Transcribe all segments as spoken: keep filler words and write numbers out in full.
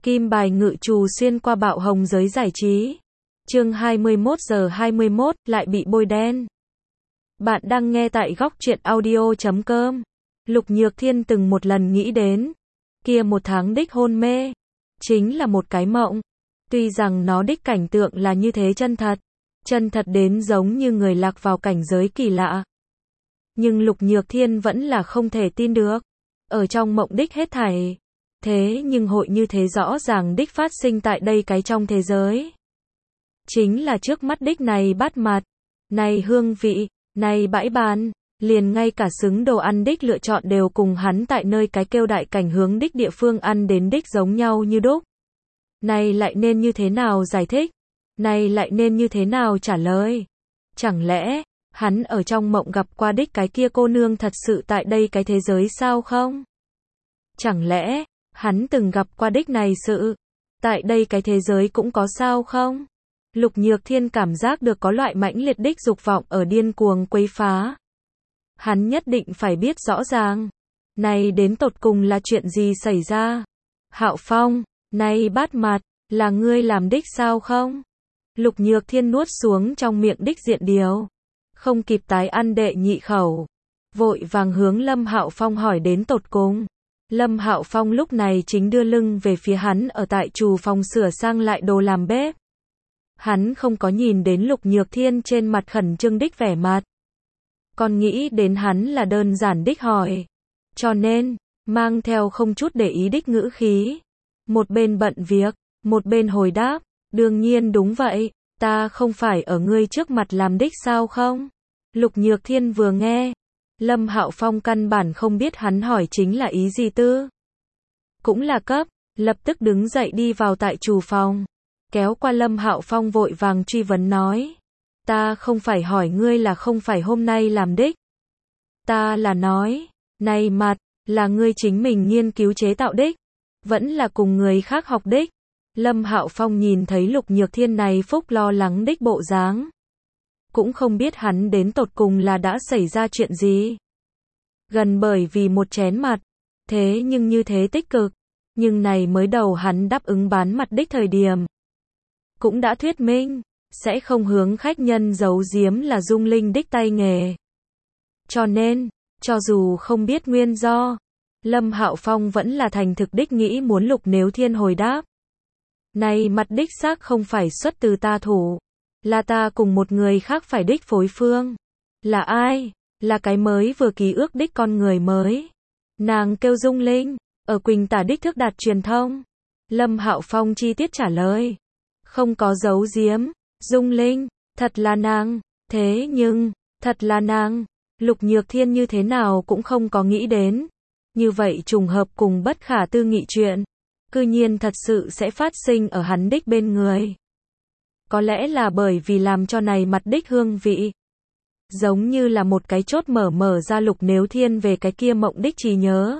Kim bài ngự trù xuyên qua bạo hồng giới giải trí. Chương hai mươi mốt giờ hai mươi mốt, lại bị bôi đen. Bạn đang nghe tại góc truyện audio chấm com. Lục Nhược Thiên từng một lần nghĩ đến, kia một tháng đích hôn mê, chính là một cái mộng. Tuy rằng nó đích cảnh tượng là như thế chân thật, chân thật đến giống như người lạc vào cảnh giới kỳ lạ. Nhưng Lục Nhược Thiên vẫn là không thể tin được. Ở trong mộng đích hết thảy. Thế nhưng hội như thế rõ ràng đích phát sinh tại đây cái trong thế giới. Chính là trước mắt đích này bát mặt, này hương vị, này bãi bàn, liền ngay cả xứng đồ ăn đích lựa chọn đều cùng hắn tại nơi cái kêu đại cảnh hướng đích địa phương ăn đến đích giống nhau như đúc. Này lại nên như thế nào giải thích? Này lại nên như thế nào trả lời? Chẳng lẽ, hắn ở trong mộng gặp qua đích cái kia cô nương thật sự tại đây cái thế giới sao không? Chẳng lẽ, hắn từng gặp qua đích này sự, tại đây cái thế giới cũng có sao không? Lục Nhược Thiên cảm giác được có loại mãnh liệt đích dục vọng ở điên cuồng quấy phá. Hắn nhất định phải biết rõ ràng, này đến tột cùng là chuyện gì xảy ra? Hạo Phong, này bát mặt, là ngươi làm đích sao không? Lục Nhược Thiên nuốt xuống trong miệng đích diện điều, không kịp tái ăn đệ nhị khẩu, vội vàng hướng Lâm Hạo Phong hỏi đến tột cùng. Lâm Hạo Phong lúc này chính đưa lưng về phía hắn ở tại trù phòng sửa sang lại đồ làm bếp. Hắn không có nhìn đến Lục Nhược Thiên trên mặt khẩn trương đích vẻ mặt. Còn nghĩ đến hắn là đơn giản đích hỏi. Cho nên, mang theo không chút để ý đích ngữ khí. Một bên bận việc, một bên hồi đáp, đương nhiên đúng vậy, ta không phải ở ngươi trước mặt làm đích sao không? Lục Nhược Thiên vừa nghe, Lâm Hạo Phong căn bản không biết hắn hỏi chính là ý gì tư. Cũng là cấp, lập tức đứng dậy đi vào tại trù phòng, kéo qua Lâm Hạo Phong vội vàng truy vấn nói. Ta không phải hỏi ngươi là không phải hôm nay làm đích. Ta là nói, này mặt, là ngươi chính mình nghiên cứu chế tạo đích, vẫn là cùng người khác học đích. Lâm Hạo Phong nhìn thấy Lục Nhược Thiên này phúc lo lắng đích bộ dáng. Cũng không biết hắn đến tột cùng là đã xảy ra chuyện gì. Gần bởi vì một chén mặt, thế nhưng như thế tích cực, nhưng này mới đầu hắn đáp ứng bán mặt đích thời điểm. Cũng đã thuyết minh, sẽ không hướng khách nhân giấu giếm là Dung Linh đích tay nghề. Cho nên, cho dù không biết nguyên do, Lâm Hạo Phong vẫn là thành thực đích nghĩ muốn Lục Nếu Thiên hồi đáp. Này mặt đích xác không phải xuất từ ta thủ. Là ta cùng một người khác phải đích phối phương. Là ai? Là cái mới vừa ký ước đích con người mới. Nàng kêu Dung Linh, ở Quỳnh Tả đích thước đạt truyền thông. Lâm Hạo Phong chi tiết trả lời. Không có giấu giếm, Dung Linh, thật là nàng, thế nhưng, thật là nàng. Lục Nhược Thiên như thế nào cũng không có nghĩ đến. Như vậy trùng hợp cùng bất khả tư nghị chuyện, cư nhiên thật sự sẽ phát sinh ở hắn đích bên người. Có lẽ là bởi vì làm cho này mặt đích hương vị. Giống như là một cái chốt mở mở ra Lục Nếu Thiên về cái kia mộng đích trí nhớ.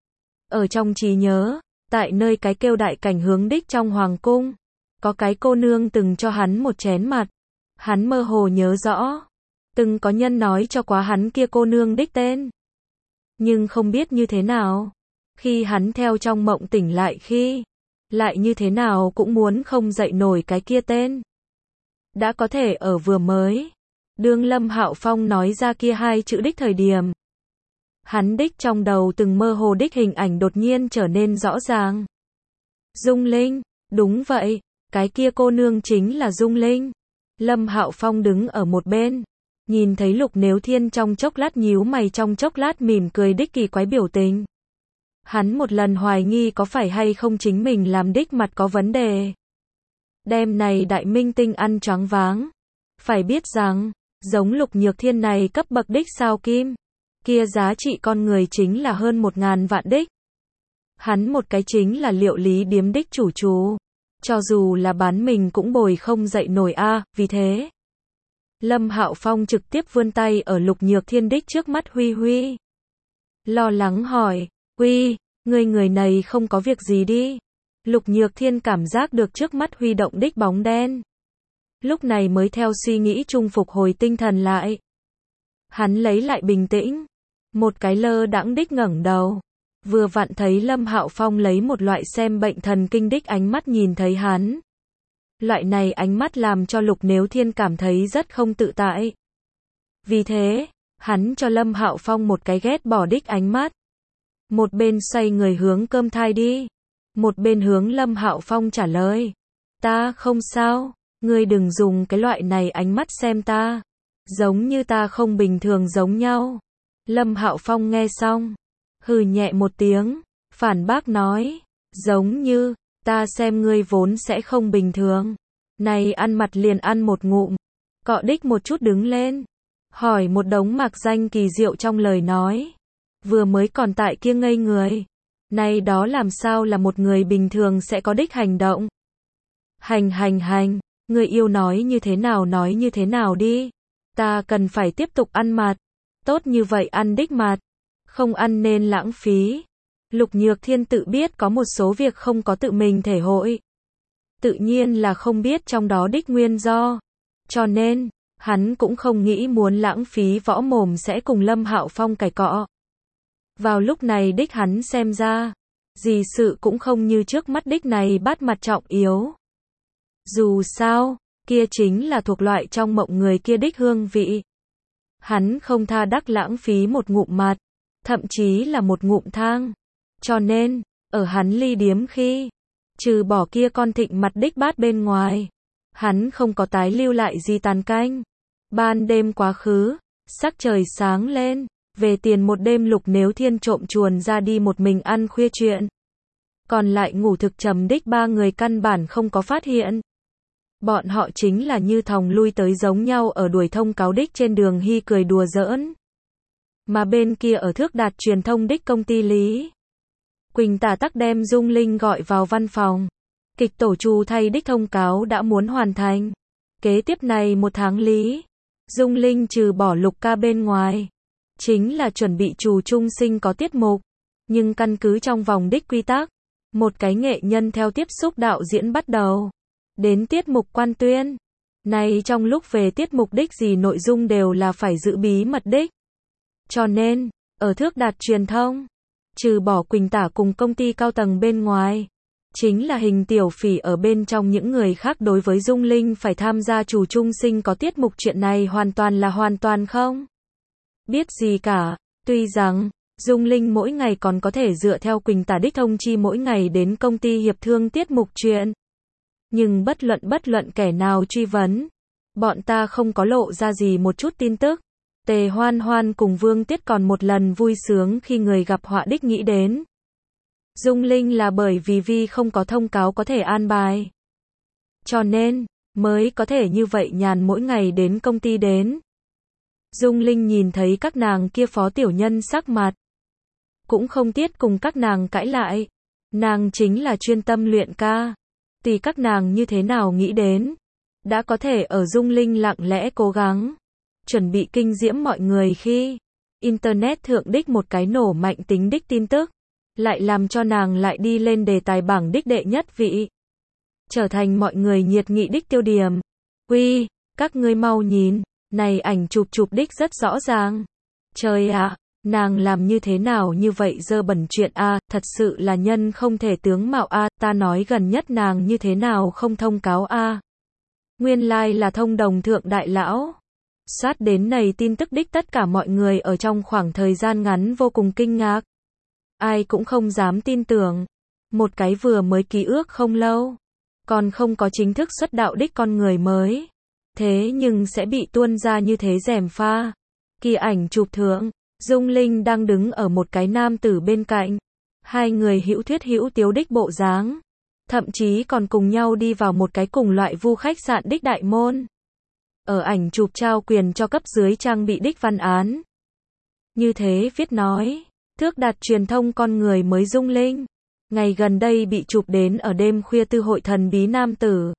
Ở trong trí nhớ, tại nơi cái kêu đại cảnh hướng đích trong hoàng cung, có cái cô nương từng cho hắn một chén mặt. Hắn mơ hồ nhớ rõ. Từng có nhân nói cho quá hắn kia cô nương đích tên. Nhưng không biết như thế nào. Khi hắn theo trong mộng tỉnh lại khi, lại như thế nào cũng muốn không dậy nổi cái kia tên. Đã có thể ở vừa mới, đương Lâm Hạo Phong nói ra kia hai chữ đích thời điểm. Hắn đích trong đầu từng mơ hồ đích hình ảnh đột nhiên trở nên rõ ràng. Dung Linh, đúng vậy, cái kia cô nương chính là Dung Linh. Lâm Hạo Phong đứng ở một bên, nhìn thấy Lục Nếu Thiên trong chốc lát nhíu mày trong chốc lát mỉm cười đích kỳ quái biểu tình. Hắn một lần hoài nghi có phải hay không chính mình làm đích mặt có vấn đề. Đêm này đại minh tinh ăn choáng váng. Phải biết rằng, giống Lục Nhược Thiên này cấp bậc đích sao kim, kia giá trị con người chính là hơn một ngàn vạn đích. Hắn một cái chính là Liệu Lý điếm đích chủ chú. Cho dù là bán mình cũng bồi không dậy nổi a, à, vì thế. Lâm Hạo Phong trực tiếp vươn tay ở Lục Nhược Thiên đích trước mắt huy huy. Lo lắng hỏi, uy, người người này không có việc gì đi. Lục Nhược Thiên cảm giác được trước mắt huy động đích bóng đen. Lúc này mới theo suy nghĩ chung phục hồi tinh thần lại. Hắn lấy lại bình tĩnh. Một cái lơ đãng đích ngẩng đầu. Vừa vặn thấy Lâm Hạo Phong lấy một loại xem bệnh thần kinh đích ánh mắt nhìn thấy hắn. Loại này ánh mắt làm cho Lục Nếu Thiên cảm thấy rất không tự tại. Vì thế, hắn cho Lâm Hạo Phong một cái ghét bỏ đích ánh mắt. Một bên xoay người hướng cơm thai đi. Một bên hướng Lâm Hạo Phong trả lời. Ta không sao, ngươi đừng dùng cái loại này ánh mắt xem ta. Giống như ta không bình thường giống nhau. Lâm Hạo Phong nghe xong, hừ nhẹ một tiếng, phản bác nói. Giống như, ta xem ngươi vốn sẽ không bình thường. Này ăn mặt liền ăn một ngụm. Cọ đích một chút đứng lên. Hỏi một đống mạc danh kỳ diệu trong lời nói. Vừa mới còn tại kia ngây người. Này đó làm sao là một người bình thường sẽ có đích hành động. Hành hành hành, người yêu nói như thế nào nói như thế nào đi. Ta cần phải tiếp tục ăn mặt. Tốt như vậy ăn đích mặt. Không ăn nên lãng phí. Lục Nhược Thiên tự biết có một số việc không có tự mình thể hội. Tự nhiên là không biết trong đó đích nguyên do. Cho nên, hắn cũng không nghĩ muốn lãng phí võ mồm sẽ cùng Lâm Hạo Phong cãi cọ. Vào lúc này đích hắn xem ra, gì sự cũng không như trước mắt đích này bắt mặt trọng yếu. Dù sao, kia chính là thuộc loại trong mộng người kia đích hương vị. Hắn không tha đắc lãng phí một ngụm mặt, thậm chí là một ngụm thang. Cho nên, ở hắn ly điếm khi, trừ bỏ kia con thịnh mặt đích bát bên ngoài, hắn không có tái lưu lại gì tàn canh. Ban đêm quá khứ, sắc trời sáng lên, về tiền một đêm Lục Nếu Thiên trộm chuồn ra đi một mình ăn khuya chuyện. Còn lại ngủ thực trầm đích ba người căn bản không có phát hiện. Bọn họ chính là như thòng lui tới giống nhau ở đuổi thông cáo đích trên đường hy cười đùa giỡn. Mà bên kia ở Thước Đạt truyền thông đích công ty Lý Quỳnh Tả tắc đem Dung Linh gọi vào văn phòng. Kịch tổ Chu thay đích thông cáo đã muốn hoàn thành. Kế tiếp này một tháng Lý Dung Linh trừ bỏ Lục ca bên ngoài, chính là chuẩn bị Trù Trung Sinh có tiết mục. Nhưng căn cứ trong vòng đích quy tắc, một cái nghệ nhân theo tiếp xúc đạo diễn bắt đầu đến tiết mục quan tuyên. Này trong lúc về tiết mục đích gì nội dung đều là phải giữ bí mật đích. Cho nên, ở Thước Đạt truyền thông, trừ bỏ Quỳnh Tả cùng công ty cao tầng bên ngoài, chính là Hình Tiểu Phỉ ở bên trong những người khác đối với Dung Linh phải tham gia Trù Trung Sinh có tiết mục chuyện này hoàn toàn là hoàn toàn không biết gì cả. Tuy rằng, Dung Linh mỗi ngày còn có thể dựa theo Quỳnh Tả đích thông chi mỗi ngày đến công ty hiệp thương tiết mục chuyện. Nhưng bất luận bất luận kẻ nào truy vấn, bọn ta không có lộ ra gì một chút tin tức. Tề Hoan Hoan cùng Vương Tiết còn một lần vui sướng khi người gặp họa đích nghĩ đến Dung Linh là bởi vì Vi không có thông cáo có thể an bài. Cho nên, mới có thể như vậy nhàn mỗi ngày đến công ty đến. Dung Linh nhìn thấy các nàng kia phó tiểu nhân sắc mặt, cũng không tiết cùng các nàng cãi lại. Nàng chính là chuyên tâm luyện ca. Tùy các nàng như thế nào nghĩ đến, đã có thể ở Dung Linh lặng lẽ cố gắng, chuẩn bị kinh diễm mọi người khi Internet thượng đích một cái nổ mạnh tính đích tin tức, lại làm cho nàng lại đi lên đề tài bảng đích đệ nhất vị. Trở thành mọi người nhiệt nghị đích tiêu điểm. Uy, các ngươi mau nhìn, này ảnh chụp chụp đích rất rõ ràng. Trời ạ, nàng làm như thế nào như vậy dơ bẩn chuyện a, thật sự là nhân không thể tướng mạo a, ta nói gần nhất nàng như thế nào không thông cáo a. Nguyên lai like là thông đồng thượng đại lão. Sát đến này tin tức đích tất cả mọi người ở trong khoảng thời gian ngắn vô cùng kinh ngạc. Ai cũng không dám tin tưởng. Một cái vừa mới ký ước không lâu, còn không có chính thức xuất đạo đích con người mới. Thế nhưng sẽ bị tuôn ra như thế gièm pha. Kỳ ảnh chụp thượng, Dung Linh đang đứng ở một cái nam tử bên cạnh. Hai người hữu thuyết hữu tiếu đích bộ dáng. Thậm chí còn cùng nhau đi vào một cái cùng loại vu khách sạn đích đại môn. Ở ảnh chụp trao quyền cho cấp dưới trang bị đích văn án. Như thế viết nói, Thước Đạt truyền thông con người mới Dung Linh. Ngày gần đây bị chụp đến ở đêm khuya tư hội thần bí nam tử.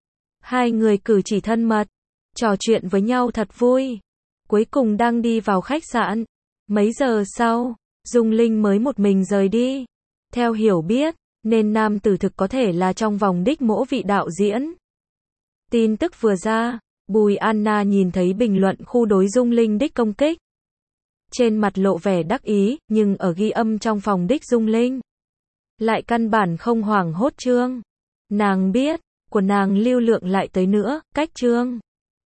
Hai người cử chỉ thân mật, trò chuyện với nhau thật vui. Cuối cùng đang đi vào khách sạn. Mấy giờ sau, Dung Linh mới một mình rời đi. Theo hiểu biết, nên nam tử thực có thể là trong vòng đích mỗ vị đạo diễn. Tin tức vừa ra, Bùi Anna nhìn thấy bình luận khu đối Dung Linh đích công kích. trên mặt lộ vẻ đắc ý, nhưng ở ghi âm trong phòng Đích Dung Linh lại căn bản không hoảng hốt Trương. Nàng biết, của nàng lưu lượng lại tới nữa, cách Trương